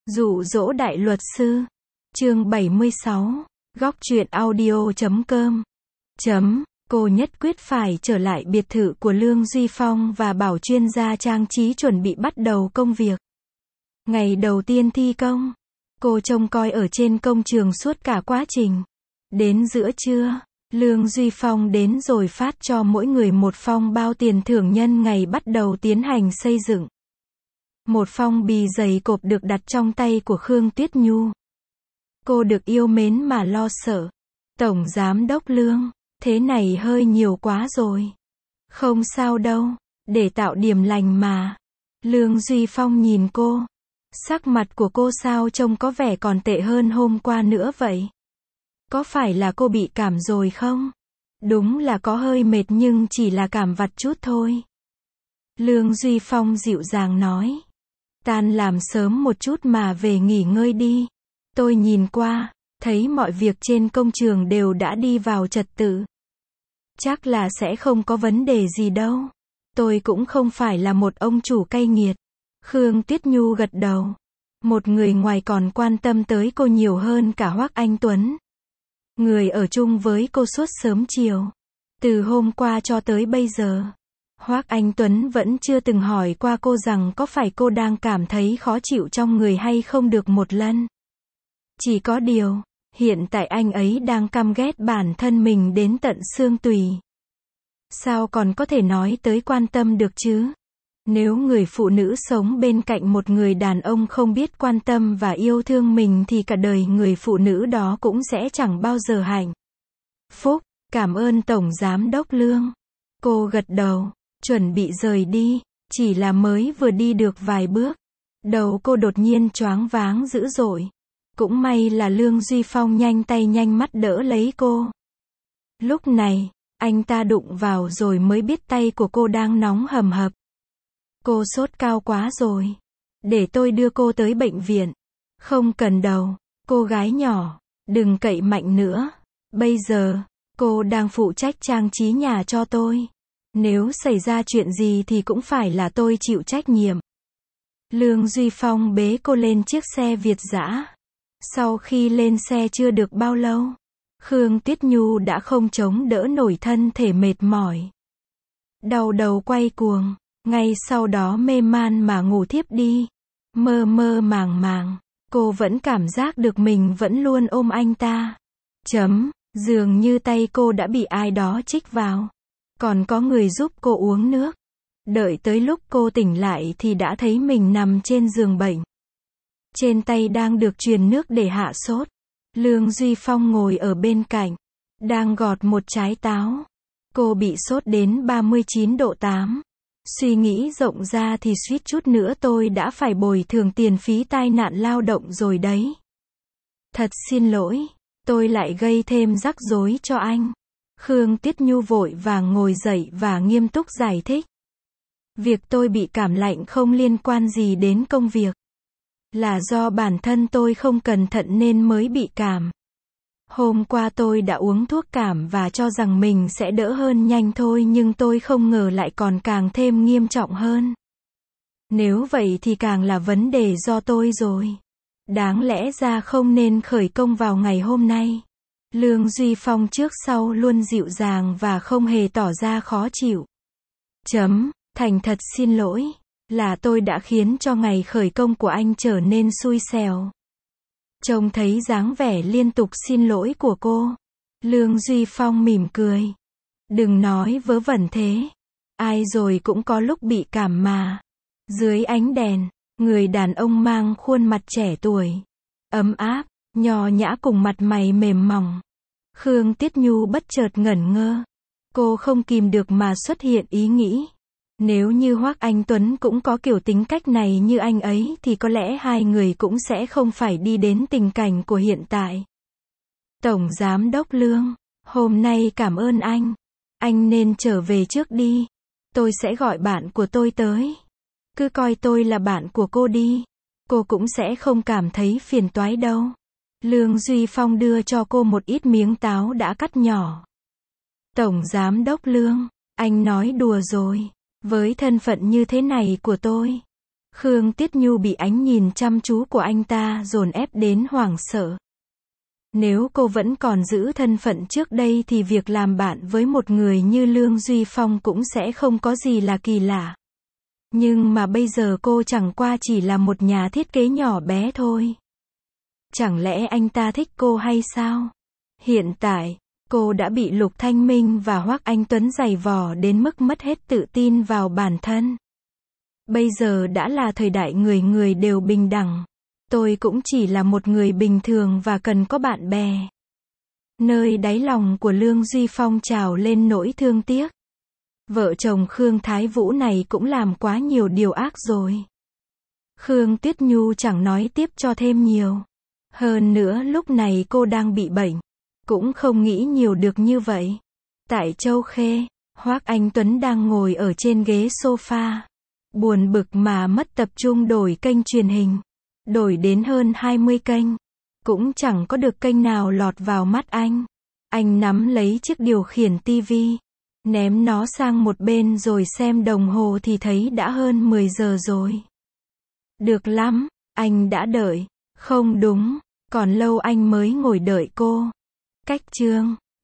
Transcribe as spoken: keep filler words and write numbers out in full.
Dụ dỗ đại luật sư. Chương bảy mươi sáu. Góc truyện audio chấm com. Chấm. Cô nhất quyết phải trở lại biệt thự của Lương Duy Phong và bảo chuyên gia trang trí chuẩn bị bắt đầu công việc. Ngày đầu tiên thi công, cô trông coi ở trên công trường suốt cả quá trình. Đến giữa trưa, Lương Duy Phong đến rồi phát cho mỗi người một phong bao tiền thưởng nhân ngày bắt đầu tiến hành xây dựng. Một phong bì dày cộp được đặt trong tay của Khương Tuyết Nhu. Cô được yêu mến mà lo sợ. Tổng giám đốc Lương, thế này hơi nhiều quá rồi. Không sao đâu, để tạo điểm lành mà. Lương Duy Phong nhìn cô. Sắc mặt của cô sao trông có vẻ còn tệ hơn hôm qua nữa vậy? Có phải là cô bị cảm rồi không? Đúng là có hơi mệt nhưng chỉ là cảm vặt chút thôi. Lương Duy Phong dịu dàng nói. Tan làm sớm một chút mà về nghỉ ngơi đi. Tôi nhìn qua, thấy mọi việc trên công trường đều đã đi vào trật tự. Chắc là sẽ không có vấn đề gì đâu. Tôi cũng không phải là một ông chủ cay nghiệt. Khương Tuyết Nhu gật đầu. Một người ngoài còn quan tâm tới cô nhiều hơn cả Hoắc Anh Tuấn. Người ở chung với cô suốt sớm chiều. Từ hôm qua cho tới bây giờ, Hoắc Anh Tuấn vẫn chưa từng hỏi qua cô rằng có phải cô đang cảm thấy khó chịu trong người hay không được một lần. Chỉ có điều, hiện tại anh ấy đang căm ghét bản thân mình đến tận xương tủy. Sao còn có thể nói tới quan tâm được chứ? Nếu người phụ nữ sống bên cạnh một người đàn ông không biết quan tâm và yêu thương mình thì cả đời người phụ nữ đó cũng sẽ chẳng bao giờ hạnh phúc. Cảm ơn Tổng Giám đốc Lương. Cô gật đầu, chuẩn bị rời đi, chỉ là mới vừa đi được vài bước. Đầu cô đột nhiên choáng váng dữ dội. Cũng may là Lương Duy Phong nhanh tay nhanh mắt đỡ lấy cô. Lúc này, anh ta đụng vào rồi mới biết tay của cô đang nóng hầm hập. Cô sốt cao quá rồi. Để tôi đưa cô tới bệnh viện. Không cần đâu, cô gái nhỏ, đừng cậy mạnh nữa. Bây giờ, cô đang phụ trách trang trí nhà cho tôi. Nếu xảy ra chuyện gì thì cũng phải là tôi chịu trách nhiệm. Lương Duy Phong bế cô lên chiếc xe Việt dã. Sau khi lên xe chưa được bao lâu, Khương Tuyết Nhu đã không chống đỡ nổi thân thể mệt mỏi. Đau đầu quay cuồng, ngay sau đó mê man mà ngủ thiếp đi. Mơ mơ màng màng, cô vẫn cảm giác được mình vẫn luôn ôm anh ta. Chấm, dường như tay cô đã bị ai đó chích vào. Còn có người giúp cô uống nước. Đợi tới lúc cô tỉnh lại thì đã thấy mình nằm trên giường bệnh. Trên tay đang được truyền nước để hạ sốt. Lương Duy Phong ngồi ở bên cạnh, đang gọt một trái táo. Cô bị sốt đến ba mươi chín độ tám. Suy nghĩ rộng ra thì suýt chút nữa tôi đã phải bồi thường tiền phí tai nạn lao động rồi đấy. Thật xin lỗi, tôi lại gây thêm rắc rối cho anh. Khương Tuyết Nhu vội vàng ngồi dậy và nghiêm túc giải thích. Việc tôi bị cảm lạnh không liên quan gì đến công việc. Là do bản thân tôi không cẩn thận nên mới bị cảm. Hôm qua tôi đã uống thuốc cảm và cho rằng mình sẽ đỡ hơn nhanh thôi nhưng tôi không ngờ lại còn càng thêm nghiêm trọng hơn. Nếu vậy thì càng là vấn đề do tôi rồi. Đáng lẽ ra không nên khởi công vào ngày hôm nay. Lương Duy Phong trước sau luôn dịu dàng và không hề tỏ ra khó chịu. Chấm, thành thật xin lỗi. Là tôi đã khiến cho ngày khởi công của anh trở nên xui xẻo. Trông thấy dáng vẻ liên tục xin lỗi của cô, Lương Duy Phong mỉm cười. Đừng nói vớ vẩn thế. Ai rồi cũng có lúc bị cảm mà. Dưới ánh đèn, người đàn ông mang khuôn mặt trẻ tuổi, ấm áp, nho nhã cùng mặt mày mềm mỏng. Khương Tuyết Nhu bất chợt ngẩn ngơ. Cô không kìm được mà xuất hiện ý nghĩ. Nếu như Hoắc Anh Tuấn cũng có kiểu tính cách này như anh ấy thì có lẽ hai người cũng sẽ không phải đi đến tình cảnh của hiện tại. Tổng Giám đốc Lương, hôm nay cảm ơn anh. Anh nên trở về trước đi. Tôi sẽ gọi bạn của tôi tới. Cứ coi tôi là bạn của cô đi. Cô cũng sẽ không cảm thấy phiền toái đâu. Lương Duy Phong đưa cho cô một ít miếng táo đã cắt nhỏ. Tổng Giám đốc Lương, anh nói đùa rồi. Với thân phận như thế này của tôi, Khương Tiết Nhu bị ánh nhìn chăm chú của anh ta dồn ép đến hoảng sợ. Nếu cô vẫn còn giữ thân phận trước đây thì việc làm bạn với một người như Lương Duy Phong cũng sẽ không có gì là kỳ lạ. Nhưng mà bây giờ cô chẳng qua chỉ là một nhà thiết kế nhỏ bé thôi. Chẳng lẽ anh ta thích cô hay sao? Hiện tại, cô đã bị Lục Thanh Minh và Hoắc Anh Tuấn giày vò đến mức mất hết tự tin vào bản thân. Bây giờ đã là thời đại người người đều bình đẳng. Tôi cũng chỉ là một người bình thường và cần có bạn bè. Nơi đáy lòng của Lương Duy Phong trào lên nỗi thương tiếc. Vợ chồng Khương Thái Vũ này cũng làm quá nhiều điều ác rồi. Khương Tuyết Nhu chẳng nói tiếp cho thêm nhiều. Hơn nữa lúc này cô đang bị bệnh. Cũng không nghĩ nhiều được như vậy. Tại Châu Khê, Hoắc Anh Tuấn đang ngồi ở trên ghế sofa. Buồn bực mà mất tập trung đổi kênh truyền hình. Đổi đến hơn hai mươi kênh. Cũng chẳng có được kênh nào lọt vào mắt anh. Anh nắm lấy chiếc điều khiển tivi. Ném nó sang một bên rồi xem đồng hồ thì thấy đã hơn mười giờ rồi. Được lắm, anh đã đợi. Không đúng, còn lâu anh mới ngồi đợi cô. Cách chương